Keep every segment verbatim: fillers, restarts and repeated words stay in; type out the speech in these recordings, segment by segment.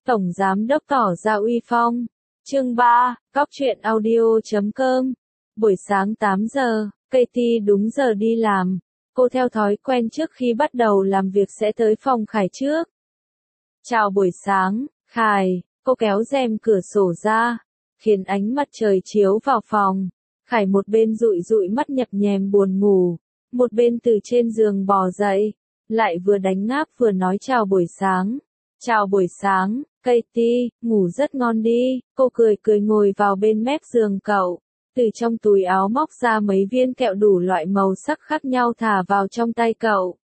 Tổng Giám Đốc tỏ ra uy phong. Chương ba, Cóc truyện audio chấm com. Buổi sáng tám giờ, Katie đúng giờ đi làm. Cô theo thói quen trước khi bắt đầu làm việc sẽ tới phòng Khải trước. Chào buổi sáng, Khải. Cô kéo rèm cửa sổ ra, khiến ánh mặt trời chiếu vào phòng. Khải một bên dụi dụi mắt nhập nhèm buồn ngủ, một bên từ trên giường bò dậy, lại vừa đánh ngáp vừa nói chào buổi sáng. Chào buổi sáng, Katie, ngủ rất ngon đi. Cô cười cười ngồi vào bên mép giường cậu, từ trong túi áo móc ra mấy viên kẹo đủ loại màu sắc khác nhau thả vào trong tay cậu.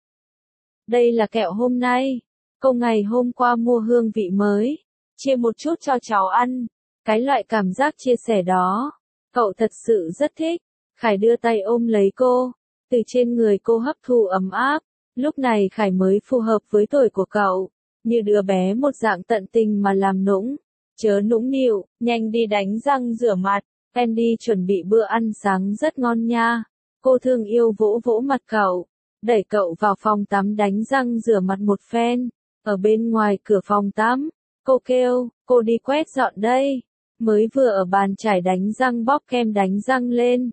Đây là kẹo hôm nay, cô ngày hôm qua mua hương vị mới, chia một chút cho cháu ăn. Cái loại cảm giác chia sẻ đó, cậu thật sự rất thích. Khải đưa tay ôm lấy cô, từ trên người cô hấp thụ ấm áp. Lúc này Khải mới phù hợp với tuổi của cậu, như đứa bé một dạng tận tình mà làm nũng. Chớ nũng nịu, nhanh đi đánh răng rửa mặt. Andy chuẩn bị bữa ăn sáng rất ngon nha. Cô thương yêu vỗ vỗ mặt cậu, đẩy cậu vào phòng tắm đánh răng rửa mặt một phen. Ở bên ngoài cửa phòng tắm, cô kêu, cô đi quét dọn đây. Mới vừa ở bàn chải đánh răng bóp kem đánh răng lên.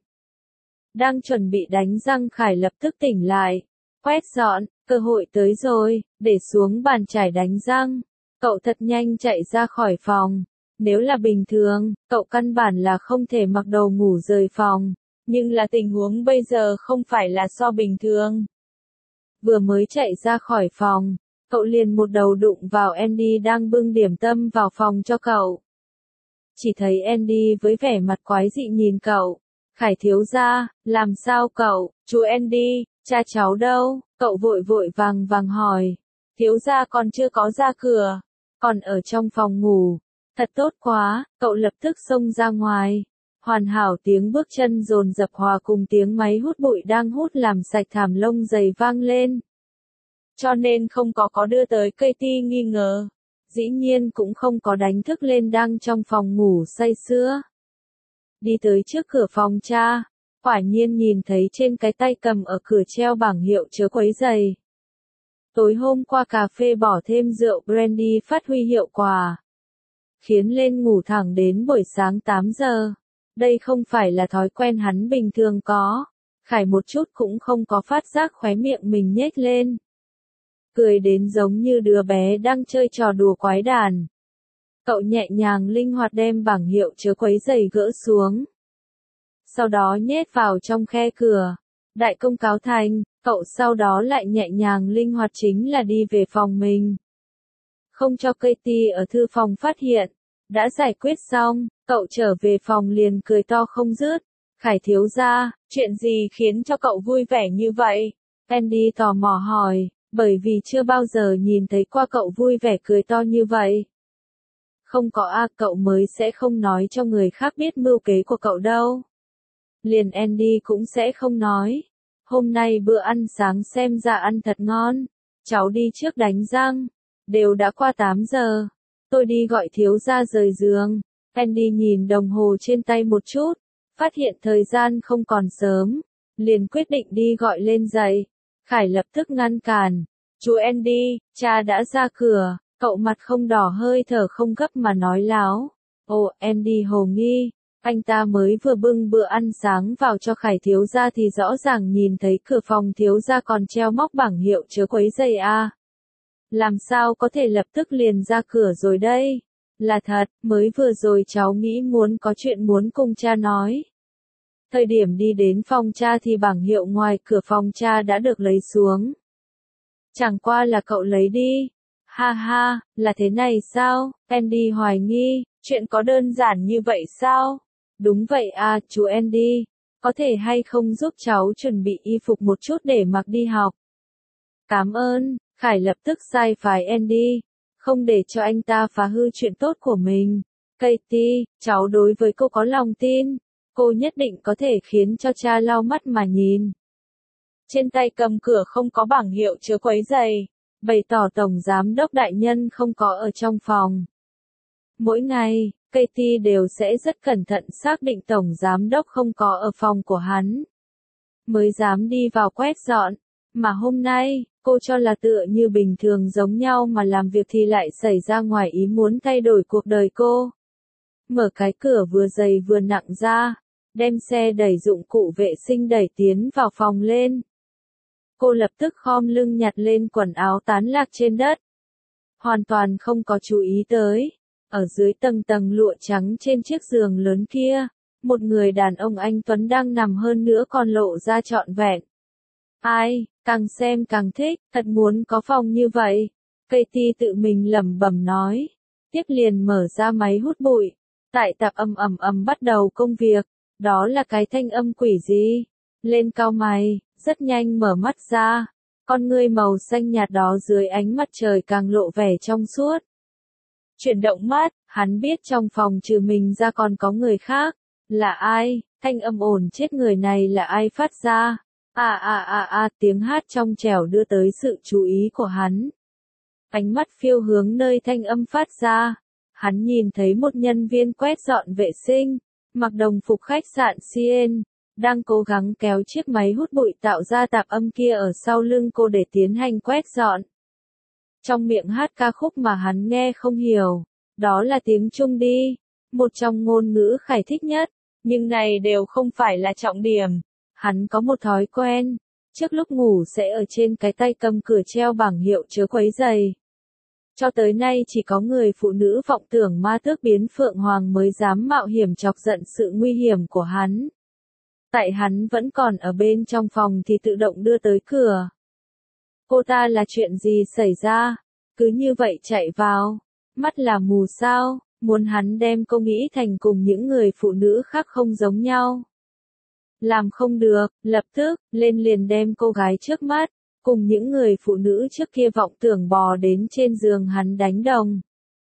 Đang chuẩn bị đánh răng Khải lập tức tỉnh lại. Quét dọn, cơ hội tới rồi, để xuống bàn chải đánh răng. Cậu thật nhanh chạy ra khỏi phòng. Nếu là bình thường, cậu căn bản là không thể mặc đồ ngủ rời phòng. Nhưng là tình huống bây giờ không phải là so bình thường. Vừa mới chạy ra khỏi phòng, cậu liền một đầu đụng vào Andy đang bưng điểm tâm vào phòng cho cậu. Chỉ thấy Andy với vẻ mặt quái dị nhìn cậu. Khải thiếu gia, làm sao cậu, chú Andy, cha cháu đâu? Cậu vội vội vàng vàng hỏi. Thiếu gia còn chưa có ra cửa, còn ở trong phòng ngủ. Thật tốt quá, cậu lập tức xông ra ngoài. Hoàn hảo tiếng bước chân dồn dập hòa cùng tiếng máy hút bụi đang hút làm sạch thảm lông dày vang lên. Cho nên không có có đưa tới Katie nghi ngờ. Dĩ nhiên cũng không có đánh thức lên đang trong phòng ngủ say sưa. Đi tới trước cửa phòng cha, quả nhiên nhìn thấy trên cái tay cầm ở cửa treo bảng hiệu chớ quấy rầy. Tối hôm qua cà phê bỏ thêm rượu brandy phát huy hiệu quả, khiến lên ngủ thẳng đến buổi sáng tám giờ. Đây không phải là thói quen hắn bình thường có. Khải một chút cũng không có phát giác khóe miệng mình nhếch lên. Cười đến giống như đứa bé đang chơi trò đùa quái đản. Cậu nhẹ nhàng linh hoạt đem bảng hiệu chớ quấy rầy gỡ xuống. Sau đó nhét vào trong khe cửa. Đại công cáo thành, cậu sau đó lại nhẹ nhàng linh hoạt chính là đi về phòng mình. Không cho Katie ở thư phòng phát hiện. Đã giải quyết xong, cậu trở về phòng liền cười to không dứt. Khải thiếu gia, chuyện gì khiến cho cậu vui vẻ như vậy? Andy tò mò hỏi, bởi vì chưa bao giờ nhìn thấy qua cậu vui vẻ cười to như vậy. Không có a, cậu mới sẽ không nói cho người khác biết mưu kế của cậu đâu. Liền Andy cũng sẽ không nói. Hôm nay bữa ăn sáng xem ra ăn thật ngon. Cháu đi trước đánh răng. Đều đã qua tám giờ. Tôi đi gọi thiếu gia rời giường. Andy nhìn đồng hồ trên tay một chút, phát hiện thời gian không còn sớm, liền quyết định đi gọi lên dậy. Khải lập tức ngăn cản. Chú Andy, cha đã ra cửa. Cậu mặt không đỏ hơi thở không gấp mà nói láo. Ồ, Andy hồ nghi. Anh ta mới vừa bưng bữa ăn sáng vào cho Khải thiếu gia thì rõ ràng nhìn thấy cửa phòng thiếu gia còn treo móc bảng hiệu chớ quấy rầy a. Làm sao có thể lập tức liền ra cửa rồi đây? Là thật, mới vừa rồi cháu nghĩ muốn có chuyện muốn cùng cha nói. Thời điểm đi đến phòng cha thì bảng hiệu ngoài cửa phòng cha đã được lấy xuống. Chẳng qua là cậu lấy đi. Ha ha, là thế này sao? Andy hoài nghi, chuyện có đơn giản như vậy sao? Đúng vậy à, chú Andy, có thể hay không giúp cháu chuẩn bị y phục một chút để mặc đi học? Cảm ơn. Khải lập tức sai phái Andy, không để cho anh ta phá hư chuyện tốt của mình. Katie, cháu đối với cô có lòng tin, cô nhất định có thể khiến cho cha lau mắt mà nhìn. Trên tay cầm cửa không có bảng hiệu chớ quấy rầy, bày tỏ tổng giám đốc đại nhân không có ở trong phòng. Mỗi ngày, Katie đều sẽ rất cẩn thận xác định tổng giám đốc không có ở phòng của hắn, mới dám đi vào quét dọn. Mà hôm nay, cô Cô cho là tựa như bình thường giống nhau mà làm việc thì lại xảy ra ngoài ý muốn thay đổi cuộc đời cô. Mở cái cửa vừa dày vừa nặng ra, đem xe đẩy dụng cụ vệ sinh đẩy tiến vào phòng lên. Cô lập tức khom lưng nhặt lên quần áo tán lạc trên đất. Hoàn toàn không có chú ý tới. Ở dưới tầng tầng lụa trắng trên chiếc giường lớn kia, một người đàn ông anh Tuấn đang nằm hơn nữa còn lộ ra trọn vẹn. Ai, càng xem càng thích, thật muốn có phòng như vậy. Katie tự mình lẩm bẩm nói. Tiếp liền mở ra máy hút bụi. Tại tạp âm ầm ầm bắt đầu công việc. Đó là cái thanh âm quỷ gì? Lên cau mày, rất nhanh mở mắt ra. Con ngươi màu xanh nhạt đó dưới ánh mặt trời càng lộ vẻ trong suốt. Chuyển động mắt, hắn biết trong phòng trừ mình ra còn có người khác. Là ai? Thanh âm ồn chết người này là ai phát ra? À à à à, tiếng hát trong trẻo đưa tới sự chú ý của hắn. Ánh mắt phiêu hướng nơi thanh âm phát ra. Hắn nhìn thấy một nhân viên quét dọn vệ sinh, mặc đồng phục khách sạn Sien, đang cố gắng kéo chiếc máy hút bụi tạo ra tạp âm kia ở sau lưng cô để tiến hành quét dọn. Trong miệng hát ca khúc mà hắn nghe không hiểu, đó là tiếng Trung đi, một trong ngôn ngữ Khải thích nhất, nhưng này đều không phải là trọng điểm. Hắn có một thói quen, trước lúc ngủ sẽ ở trên cái tay cầm cửa treo bảng hiệu chớ quấy rầy. Cho tới nay chỉ có người phụ nữ vọng tưởng ma tước biến phượng hoàng mới dám mạo hiểm chọc giận sự nguy hiểm của hắn. Tại hắn vẫn còn ở bên trong phòng thì tự động đưa tới cửa. Cô ta là chuyện gì xảy ra? Cứ như vậy chạy vào. Mắt là mù sao? Muốn hắn đem cô nghĩ thành cùng những người phụ nữ khác không giống nhau. Làm không được, lập tức, lên liền đem cô gái trước mắt, cùng những người phụ nữ trước kia vọng tưởng bò đến trên giường hắn đánh đồng.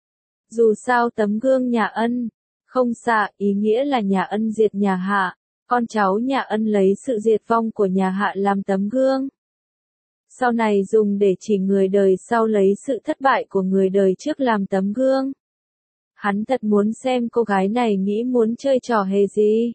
Dù sao tấm gương nhà Ân, không xạ, ý nghĩa là nhà Ân diệt nhà Hạ, con cháu nhà Ân lấy sự diệt vong của nhà Hạ làm tấm gương. Sau này dùng để chỉ người đời sau lấy sự thất bại của người đời trước làm tấm gương. Hắn thật muốn xem cô gái này nghĩ muốn chơi trò hề gì.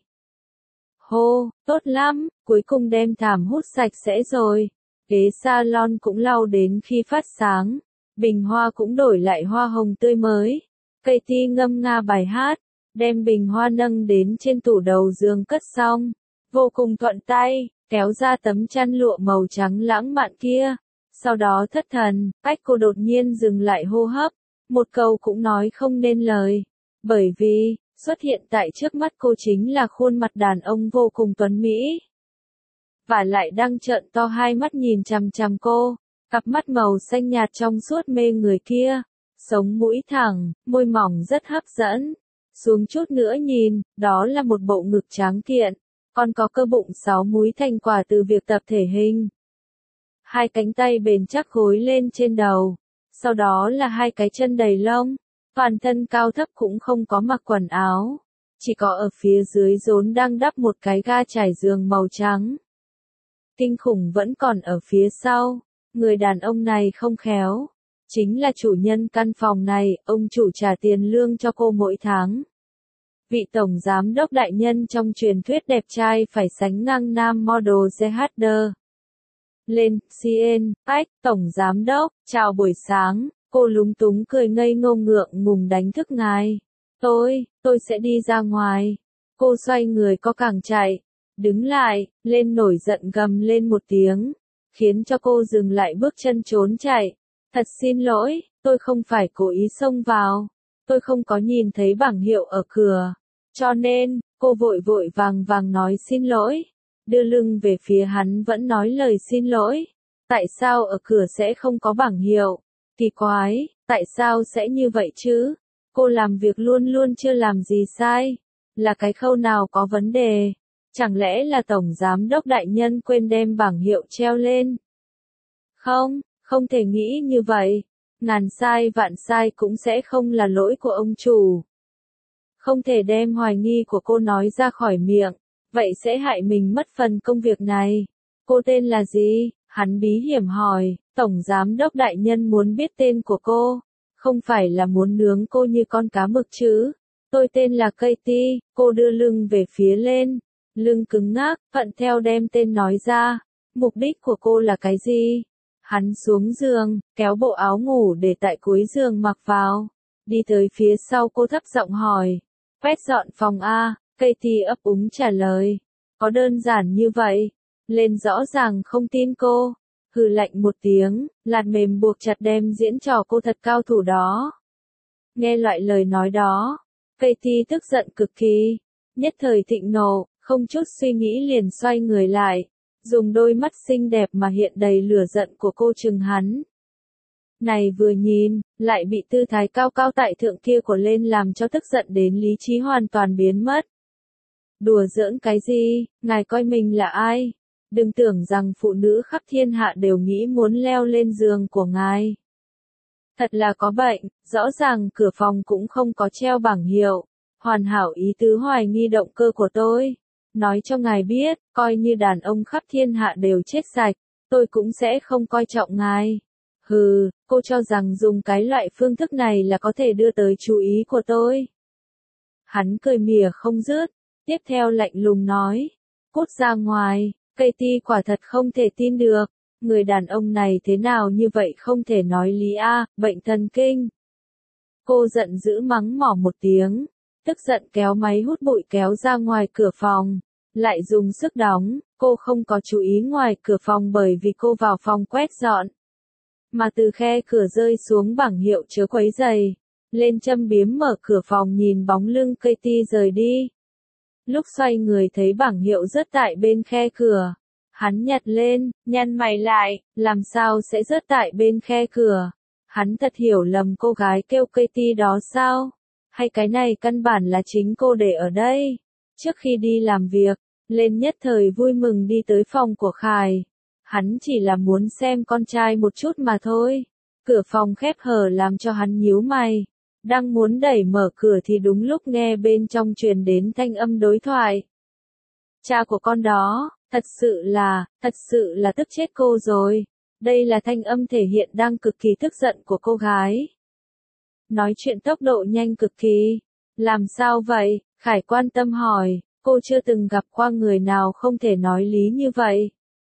Hô, tốt lắm, cuối cùng đem thảm hút sạch sẽ rồi. Ghế salon cũng lau đến khi phát sáng. Bình hoa cũng đổi lại hoa hồng tươi mới. Katie ngâm nga bài hát, đem bình hoa nâng đến trên tủ đầu giường cất xong. Vô cùng thuận tay, kéo ra tấm chăn lụa màu trắng lãng mạn kia. Sau đó thất thần, cách cô đột nhiên dừng lại hô hấp. Một câu cũng nói không nên lời. Bởi vì, xuất hiện tại trước mắt cô chính là khuôn mặt đàn ông vô cùng tuấn mỹ. Và lại đang trợn to hai mắt nhìn chằm chằm cô, cặp mắt màu xanh nhạt trong suốt mê người kia, sống mũi thẳng, môi mỏng rất hấp dẫn. Xuống chút nữa nhìn, đó là một bộ ngực tráng kiện, còn có cơ bụng sáu múi thành quả từ việc tập thể hình. Hai cánh tay bền chắc gối lên trên đầu, sau đó là hai cái chân đầy lông, toàn thân cao thấp cũng không có mặc quần áo, chỉ có ở phía dưới rốn đang đắp một cái ga trải giường màu trắng. Kinh khủng vẫn còn ở phía sau, người đàn ông này không khéo, chính là chủ nhân căn phòng này, ông chủ trả tiền lương cho cô mỗi tháng. Vị tổng giám đốc đại nhân trong truyền thuyết đẹp trai phải sánh ngang nam model giê hát đê. Lên, Sien, ách, tổng giám đốc, chào buổi sáng, cô lúng túng cười ngây ngô ngượng ngùng đánh thức ngài. Tôi, tôi sẽ đi ra ngoài. Cô xoay người có càng chạy. Đứng lại, lên nổi giận gầm lên một tiếng, khiến cho cô dừng lại bước chân trốn chạy. Thật xin lỗi, tôi không phải cố ý xông vào. Tôi không có nhìn thấy bảng hiệu ở cửa. Cho nên, cô vội vội vàng vàng nói xin lỗi. Đưa lưng về phía hắn vẫn nói lời xin lỗi. Tại sao ở cửa sẽ không có bảng hiệu? Kỳ quái, tại sao sẽ như vậy chứ? Cô làm việc luôn luôn chưa làm gì sai. Là cái khâu nào có vấn đề? Chẳng lẽ là tổng giám đốc đại nhân quên đem bảng hiệu treo lên? Không, không thể nghĩ như vậy. Ngàn sai vạn sai cũng sẽ không là lỗi của ông chủ. Không thể đem hoài nghi của cô nói ra khỏi miệng, vậy sẽ hại mình mất phần công việc này. Cô tên là gì? Hắn bí hiểm hỏi, tổng giám đốc đại nhân muốn biết tên của cô, không phải là muốn nướng cô như con cá mực chứ. Tôi tên là Katie, cô đưa lưng về phía lên, lưng cứng ngắc, thuận theo đem tên nói ra. Mục đích của cô là cái gì? Hắn xuống giường, kéo bộ áo ngủ để tại cuối giường mặc vào. Đi tới phía sau cô thấp giọng hỏi. Quét dọn phòng A, Katie ấp úng trả lời. Có đơn giản như vậy. Lên rõ ràng không tin cô. Hừ lạnh một tiếng, lạt mềm buộc chặt đem diễn trò cô thật cao thủ đó. Nghe loại lời nói đó, Katie tức giận cực kỳ. Nhất thời thịnh nộ, không chút suy nghĩ liền xoay người lại. Dùng đôi mắt xinh đẹp mà hiện đầy lửa giận của cô trừng hắn. Này vừa nhìn, lại bị tư thái cao cao tại thượng kia của lên làm cho tức giận đến lý trí hoàn toàn biến mất. Đùa giỡn cái gì, ngài coi mình là ai? Đừng tưởng rằng phụ nữ khắp thiên hạ đều nghĩ muốn leo lên giường của ngài. Thật là có bệnh, rõ ràng cửa phòng cũng không có treo bảng hiệu. Hoàn hảo ý tứ hoài nghi động cơ của tôi. Nói cho ngài biết, coi như đàn ông khắp thiên hạ đều chết sạch, tôi cũng sẽ không coi trọng ngài. Hừ, cô cho rằng dùng cái loại phương thức này là có thể đưa tới chú ý của tôi. Hắn cười mỉa không dứt, tiếp theo lạnh lùng nói. Cút ra ngoài, Katie quả thật không thể tin được. Người đàn ông này thế nào như vậy không thể nói lý a, bệnh thần kinh. Cô giận dữ mắng mỏ một tiếng, tức giận kéo máy hút bụi kéo ra ngoài cửa phòng. Lại dùng sức đóng, cô không có chú ý ngoài cửa phòng bởi vì cô vào phòng quét dọn. Mà từ khe cửa rơi xuống bảng hiệu chớ quấy giày. Lên châm biếm mở cửa phòng nhìn bóng lưng Katie rời đi. Lúc xoay người thấy bảng hiệu rớt tại bên khe cửa. Hắn nhặt lên, nhăn mày lại, làm sao sẽ rớt tại bên khe cửa. Hắn thật hiểu lầm cô gái kêu Katie đó sao? Hay cái này căn bản là chính cô để ở đây? Trước khi đi làm việc, Lên nhất thời vui mừng đi tới phòng của Khải. Hắn chỉ là muốn xem con trai một chút mà thôi. Cửa phòng khép hờ làm cho hắn nhíu mày. Đang muốn đẩy mở cửa thì đúng lúc nghe bên trong truyền đến thanh âm đối thoại. Cha của con đó, thật sự là, thật sự là tức chết cô rồi. Đây là thanh âm thể hiện đang cực kỳ tức giận của cô gái. Nói chuyện tốc độ nhanh cực kỳ. Làm sao vậy? Khải quan tâm hỏi, cô chưa từng gặp qua người nào không thể nói lý như vậy.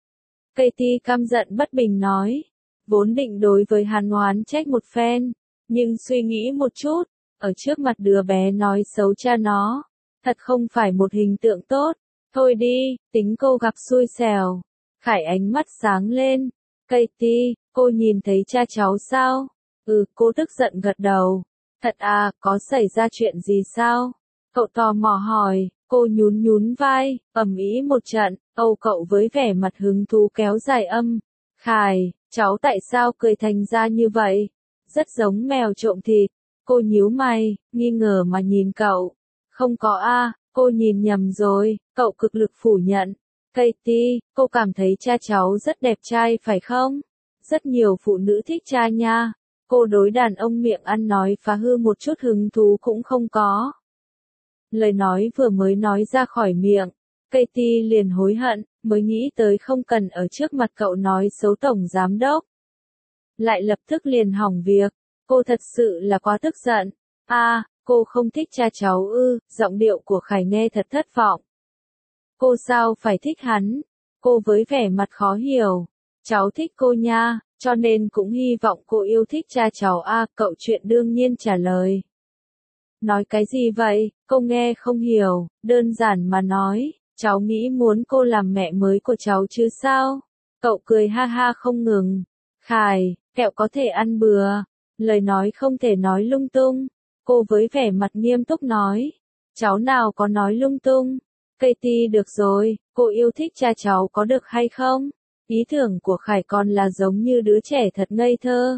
Katie căm giận bất bình nói, vốn định đối với hắn oán trách một phen, nhưng suy nghĩ một chút, ở trước mặt đứa bé nói xấu cha nó, thật không phải một hình tượng tốt. Thôi đi, tính cô gặp xui xẻo. Khải ánh mắt sáng lên. Katie, cô nhìn thấy cha cháu sao? Ừ, cô tức giận gật đầu. Thật à, có xảy ra chuyện gì sao? Cậu tò mò hỏi, cô nhún nhún vai, ầm ĩ một trận, âu cậu với vẻ mặt hứng thú kéo dài âm. Khải, cháu tại sao cười thành ra như vậy? Rất giống mèo trộm thịt. Cô nhíu mày, nghi ngờ mà nhìn cậu. Không có a, cô nhìn nhầm rồi, cậu cực lực phủ nhận. Katie, cô cảm thấy cha cháu rất đẹp trai phải không? Rất nhiều phụ nữ thích cha nha. Cô đối đàn ông miệng ăn nói phá hư một chút hứng thú cũng không có. Lời nói vừa mới nói ra khỏi miệng, Katie liền hối hận, mới nghĩ tới không cần ở trước mặt cậu nói xấu tổng giám đốc. Lại lập tức liền hỏng việc, cô thật sự là quá tức giận. A, à, cô không thích cha cháu ư? Giọng điệu của Khải nghe thật thất vọng. Cô sao phải thích hắn? Cô với vẻ mặt khó hiểu. Cháu thích cô nha, cho nên cũng hy vọng cô yêu thích cha cháu a, à, cậu chuyện đương nhiên trả lời. Nói cái gì vậy, cô nghe không hiểu, đơn giản mà nói, cháu nghĩ muốn cô làm mẹ mới của cháu chứ sao? Cậu cười ha ha không ngừng. Khải, kẹo có thể ăn bừa, lời nói không thể nói lung tung. Cô với vẻ mặt nghiêm túc nói, cháu nào có nói lung tung. Katie được rồi, cô yêu thích cha cháu có được hay không? Ý tưởng của Khải còn là giống như đứa trẻ thật ngây thơ.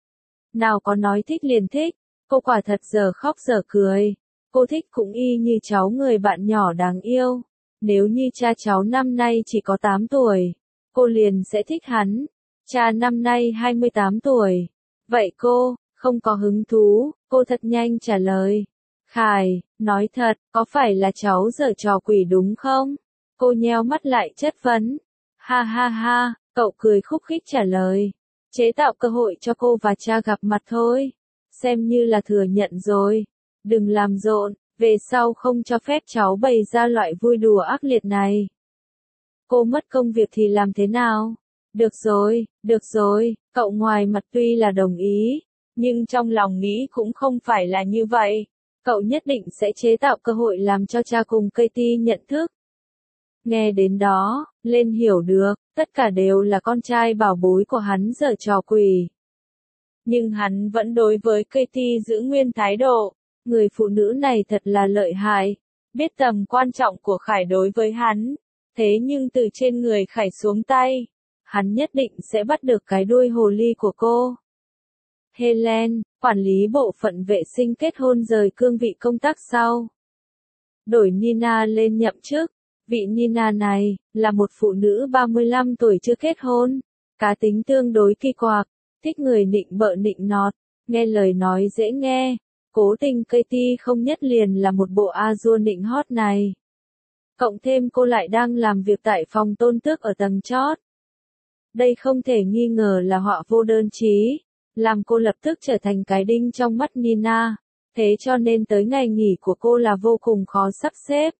Nào có nói thích liền thích, cô quả thật giờ khóc giờ cười. Cô thích cũng y như cháu người bạn nhỏ đáng yêu. Nếu như cha cháu năm nay chỉ có tám tuổi, cô liền sẽ thích hắn. Cha năm nay hai mươi tám tuổi. Vậy cô, không có hứng thú, cô thật nhanh trả lời. Khải, nói thật, có phải là cháu giở trò quỷ đúng không? Cô nheo mắt lại chất vấn. Ha ha ha, cậu cười khúc khích trả lời. Chế tạo cơ hội cho cô và cha gặp mặt thôi. Xem như là thừa nhận rồi. Đừng làm rộn, về sau không cho phép cháu bày ra loại vui đùa ác liệt này. Cô mất công việc thì làm thế nào? Được rồi, được rồi, cậu ngoài mặt tuy là đồng ý, nhưng trong lòng nghĩ cũng không phải là như vậy. Cậu nhất định sẽ chế tạo cơ hội làm cho cha cùng Katie nhận thức. Nghe đến đó, Lên hiểu được, tất cả đều là con trai bảo bối của hắn giở trò quỷ. Nhưng hắn vẫn đối với Katie giữ nguyên thái độ. Người phụ nữ này thật là lợi hại, biết tầm quan trọng của Khải đối với hắn. Thế nhưng từ trên người Khải xuống tay, hắn nhất định sẽ bắt được cái đuôi hồ ly của cô. Helen, quản lý bộ phận vệ sinh kết hôn rời cương vị công tác sau. Đổi Nina lên nhậm chức. Vị Nina này, là một phụ nữ ba mươi lăm tuổi chưa kết hôn. Cá tính tương đối kỳ quặc, thích người nịnh bợ nịnh nọt, nghe lời nói dễ nghe. Cố tình Katie không nhất liền là một bộ a dua nịnh hót này. Cộng thêm cô lại đang làm việc tại phòng tôn tước ở tầng chót. Đây không thể nghi ngờ là họa vô đơn chí, làm cô lập tức trở thành cái đinh trong mắt Nina. Thế cho nên tới ngày nghỉ của cô là vô cùng khó sắp xếp.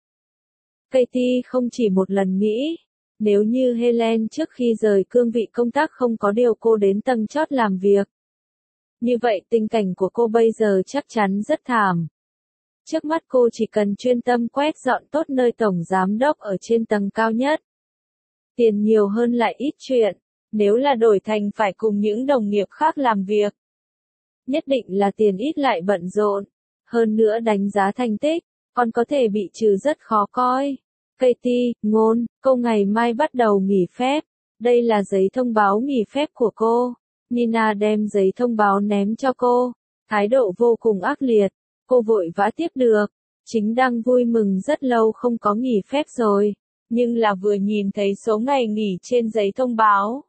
Katie không chỉ một lần nghĩ, nếu như Helen trước khi rời cương vị công tác không có điều cô đến tầng chót làm việc. Như vậy tình cảnh của cô bây giờ chắc chắn rất thảm. Trước mắt cô chỉ cần chuyên tâm quét dọn tốt nơi tổng giám đốc ở trên tầng cao nhất. Tiền nhiều hơn lại ít chuyện, nếu là đổi thành phải cùng những đồng nghiệp khác làm việc. Nhất định là tiền ít lại bận rộn, hơn nữa đánh giá thành tích, còn có thể bị trừ rất khó coi. Katie, ngôn, cô ngày mai bắt đầu nghỉ phép, đây là giấy thông báo nghỉ phép của cô. Nina đem giấy thông báo ném cho cô, thái độ vô cùng ác liệt, cô vội vã tiếp được, chính đang vui mừng rất lâu không có nghỉ phép rồi, nhưng là vừa nhìn thấy số ngày nghỉ trên giấy thông báo.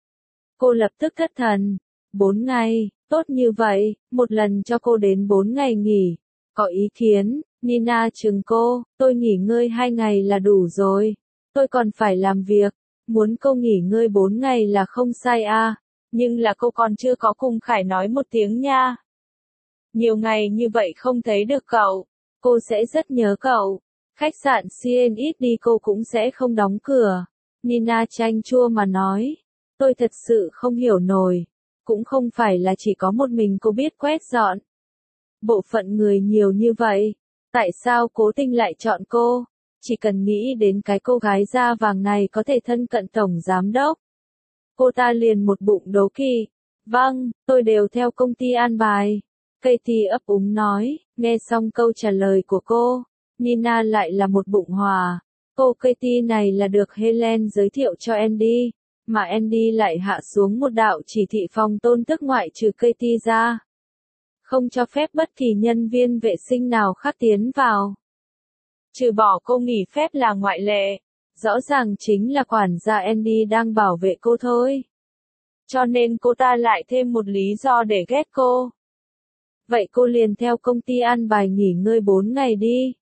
Cô lập tức thất thần, bốn ngày, tốt như vậy, một lần cho cô đến bốn ngày nghỉ, có ý kiến, Nina chừng cô, tôi nghỉ ngơi hai ngày là đủ rồi, tôi còn phải làm việc, muốn cô nghỉ ngơi bốn ngày là không sai à. Nhưng là cô còn chưa có cùng Khải nói một tiếng nha. Nhiều ngày như vậy không thấy được cậu, cô sẽ rất nhớ cậu. Khách sạn xê en ích đi cô cũng sẽ không đóng cửa. Nina chanh chua mà nói. Tôi thật sự không hiểu nổi. Cũng không phải là chỉ có một mình cô biết quét dọn. Bộ phận người nhiều như vậy. Tại sao cố tình lại chọn cô? Chỉ cần nghĩ đến cái cô gái da vàng này có thể thân cận tổng giám đốc. Cô ta liền một bụng đố kỵ. Vâng, tôi đều theo công ty an bài. Katie ấp úng nói, nghe xong câu trả lời của cô, Nina lại là một bụng hòa. Cô Katie này là được Helen giới thiệu cho Andy, mà Andy lại hạ xuống một đạo chỉ thị phòng tôn tước ngoại trừ Katie ra. Không cho phép bất kỳ nhân viên vệ sinh nào khác tiến vào. Trừ bỏ cô nghỉ phép là ngoại lệ. Rõ ràng chính là quản gia Andy đang bảo vệ cô thôi. Cho nên cô ta lại thêm một lý do để ghét cô. Vậy cô liền theo công ty an bài nghỉ ngơi bốn ngày đi.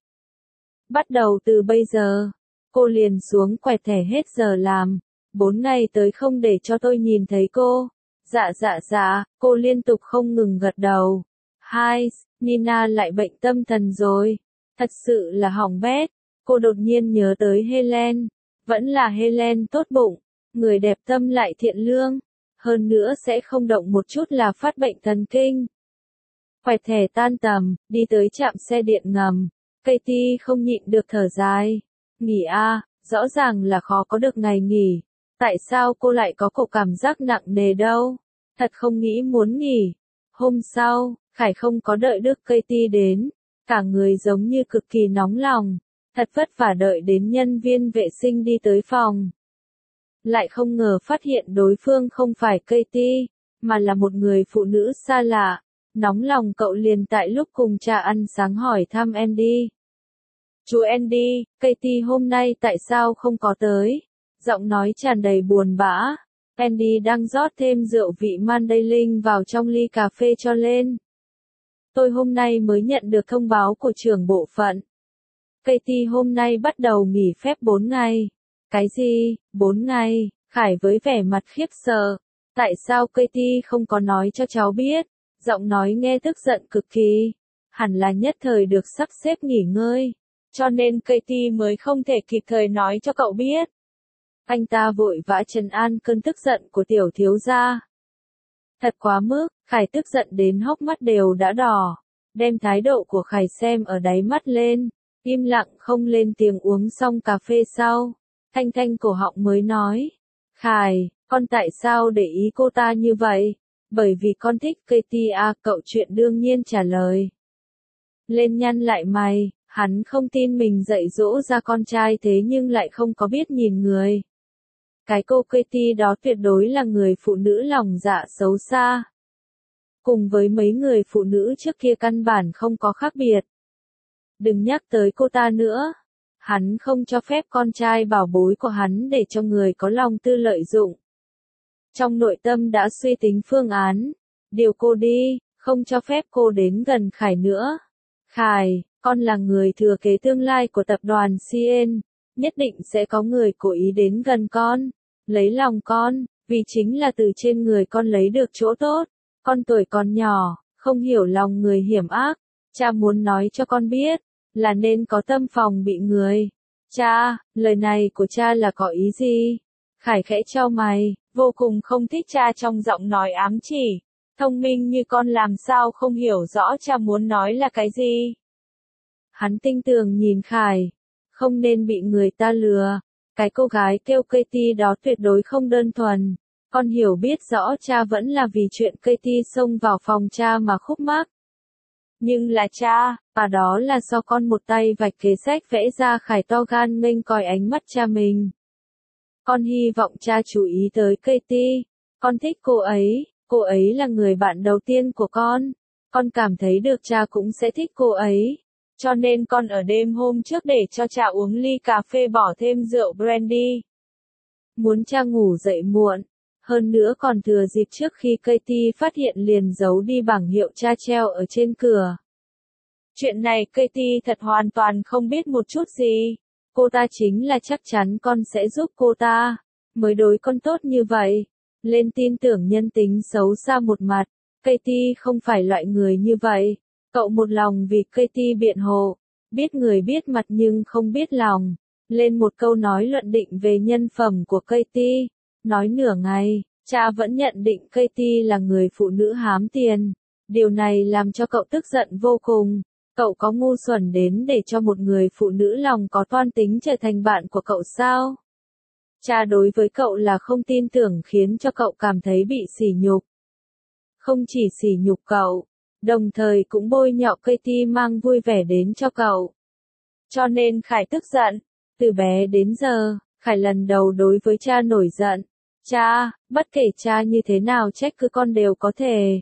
Bắt đầu từ bây giờ, cô liền xuống quẹt thẻ hết giờ làm. Bốn ngày tới không để cho tôi nhìn thấy cô. Dạ dạ dạ, cô liên tục không ngừng gật đầu. Hai, Nina lại bệnh tâm thần rồi. Thật sự là hỏng bét. Cô đột nhiên nhớ tới Helen. Vẫn là Helen tốt bụng, người đẹp tâm lại thiện lương. Hơn nữa sẽ không động một chút là phát bệnh thần kinh. Quẹt thẻ tan tầm, đi tới trạm xe điện ngầm. Katie không nhịn được thở dài. Nghỉ a, rõ ràng là khó có được ngày nghỉ. Tại sao cô lại có cổ cảm giác nặng nề đâu? Thật không nghĩ muốn nghỉ. Hôm sau, Khải không có đợi được Katie đến. Cả người giống như cực kỳ nóng lòng. Thật vất vả đợi đến nhân viên vệ sinh đi tới phòng. Lại không ngờ phát hiện đối phương không phải Katie, mà là một người phụ nữ xa lạ. Nóng lòng cậu liền tại lúc cùng trà ăn sáng hỏi thăm Andy. Chú Andy, Katie hôm nay tại sao không có tới? Giọng nói tràn đầy buồn bã. Andy đang rót thêm rượu vị Mandailing vào trong ly cà phê cho lên. Tôi hôm nay mới nhận được thông báo của trưởng bộ phận. Katie hôm nay bắt đầu nghỉ phép bốn ngày. Cái gì, bốn ngày? Khải với vẻ mặt khiếp sợ. Tại sao Katie không có nói cho cháu biết? Giọng nói nghe tức giận cực kỳ. Hẳn là nhất thời được sắp xếp nghỉ ngơi. Cho nên Katie mới không thể kịp thời nói cho cậu biết. Anh ta vội vã trấn an cơn tức giận của tiểu thiếu gia. Thật quá mức, Khải tức giận đến hốc mắt đều đã đỏ, đem thái độ của Khải xem ở đáy mắt lên, im lặng không lên tiếng. Uống xong cà phê sau, Thanh Thanh cổ họng mới nói, Khải, con tại sao để ý cô ta như vậy? Bởi vì con thích Katie à, cậu chuyện đương nhiên trả lời. Lên nhăn lại mày, hắn không tin mình dạy dỗ ra con trai thế nhưng lại không có biết nhìn người. Cái cô Katie đó tuyệt đối là người phụ nữ lòng dạ xấu xa. Cùng với mấy người phụ nữ trước kia căn bản không có khác biệt. Đừng nhắc tới cô ta nữa. Hắn không cho phép con trai bảo bối của hắn để cho người có lòng tư lợi dụng. Trong nội tâm đã suy tính phương án. Điều cô đi, không cho phép cô đến gần Khải nữa. Khải, con là người thừa kế tương lai của tập đoàn xê en. Nhất định sẽ có người cố ý đến gần con. Lấy lòng con, vì chính là từ trên người con lấy được chỗ tốt. Con tuổi còn nhỏ, không hiểu lòng người hiểm ác. Cha muốn nói cho con biết, là nên có tâm phòng bị người. Cha, lời này của cha là có ý gì? Khải khẽ chau mày, vô cùng không thích cha trong giọng nói ám chỉ. Thông minh như con làm sao không hiểu rõ cha muốn nói là cái gì? Hắn tinh tường nhìn Khải, không nên bị người ta lừa. Cái cô gái kêu Katie đó tuyệt đối không đơn thuần. Con hiểu biết rõ cha vẫn là vì chuyện Katie xông vào phòng cha mà khúc mắc. Nhưng là cha, và đó là do con một tay vạch kế sách vẽ ra. Khải to gan nghênh coi ánh mắt cha mình. Con hy vọng cha chú ý tới Katie. Con thích cô ấy, cô ấy là người bạn đầu tiên của con. Con cảm thấy được cha cũng sẽ thích cô ấy. Cho nên con ở đêm hôm trước để cho cha uống ly cà phê bỏ thêm rượu brandy. Muốn cha ngủ dậy muộn. Hơn nữa còn thừa dịp trước khi Katie phát hiện liền giấu đi bảng hiệu cha treo ở trên cửa. Chuyện này Katie thật hoàn toàn không biết một chút gì. Cô ta chính là chắc chắn con sẽ giúp cô ta. Mới đối con tốt như vậy. Lên tin tưởng nhân tính xấu xa một mặt. Katie không phải loại người như vậy. Cậu một lòng vì Katie biện hộ. Biết người biết mặt nhưng không biết lòng. Lên một câu nói luận định về nhân phẩm của Katie. Nói nửa ngày, cha vẫn nhận định Katie là người phụ nữ hám tiền. Điều này làm cho cậu tức giận vô cùng. Cậu có ngu xuẩn đến để cho một người phụ nữ lòng có toan tính trở thành bạn của cậu sao? Cha đối với cậu là không tin tưởng khiến cho cậu cảm thấy bị sỉ nhục. Không chỉ sỉ nhục cậu, đồng thời cũng bôi nhọ Katie mang vui vẻ đến cho cậu. Cho nên Khải tức giận. Từ bé đến giờ, Khải lần đầu đối với cha nổi giận. Cha, bất kể cha như thế nào trách cứ con đều có thể.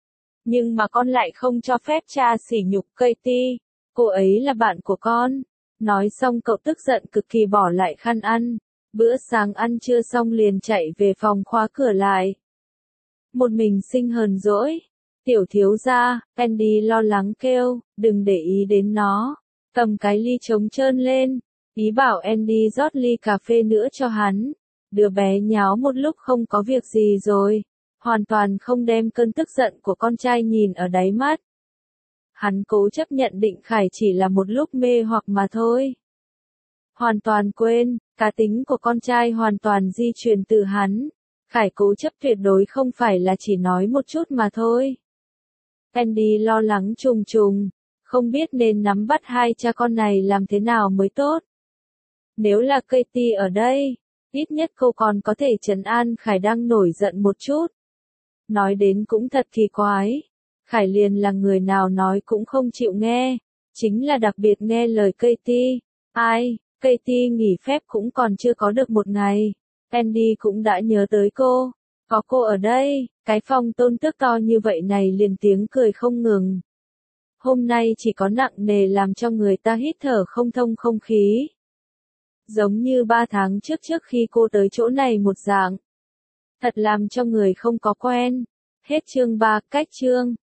Nhưng mà con lại không cho phép cha sỉ nhục Katie. Cô ấy là bạn của con. Nói xong cậu tức giận cực kỳ bỏ lại khăn ăn. Bữa sáng ăn trưa xong liền chạy về phòng khóa cửa lại. Một mình sinh hờn dỗi. Tiểu thiếu gia, Andy lo lắng kêu, đừng để ý đến nó. Cầm cái ly trống trơn lên. Ý bảo Andy rót ly cà phê nữa cho hắn. Đứa bé nháo một lúc không có việc gì rồi. Hoàn toàn không đem cơn tức giận của con trai nhìn ở đáy mắt. Hắn cố chấp nhận định Khải chỉ là một lúc mê hoặc mà thôi. Hoàn toàn quên, cá tính của con trai hoàn toàn di truyền từ hắn. Khải cố chấp tuyệt đối không phải là chỉ nói một chút mà thôi. Andy lo lắng trùng trùng, không biết nên nắm bắt hai cha con này làm thế nào mới tốt. Nếu là Katie ở đây, ít nhất cô còn có thể trấn an Khải đang nổi giận một chút. Nói đến cũng thật kỳ quái. Khải liền là người nào nói cũng không chịu nghe. Chính là đặc biệt nghe lời Katie. Ai, Katie nghỉ phép cũng còn chưa có được một ngày. Andy cũng đã nhớ tới cô. Có cô ở đây, cái phòng tôn tước to như vậy này liền tiếng cười không ngừng. Hôm nay chỉ có nặng nề làm cho người ta hít thở không thông không khí. Giống như ba tháng trước trước khi cô tới chỗ này một dạng. Thật làm cho người không có quen. Hết chương ba, cách chương.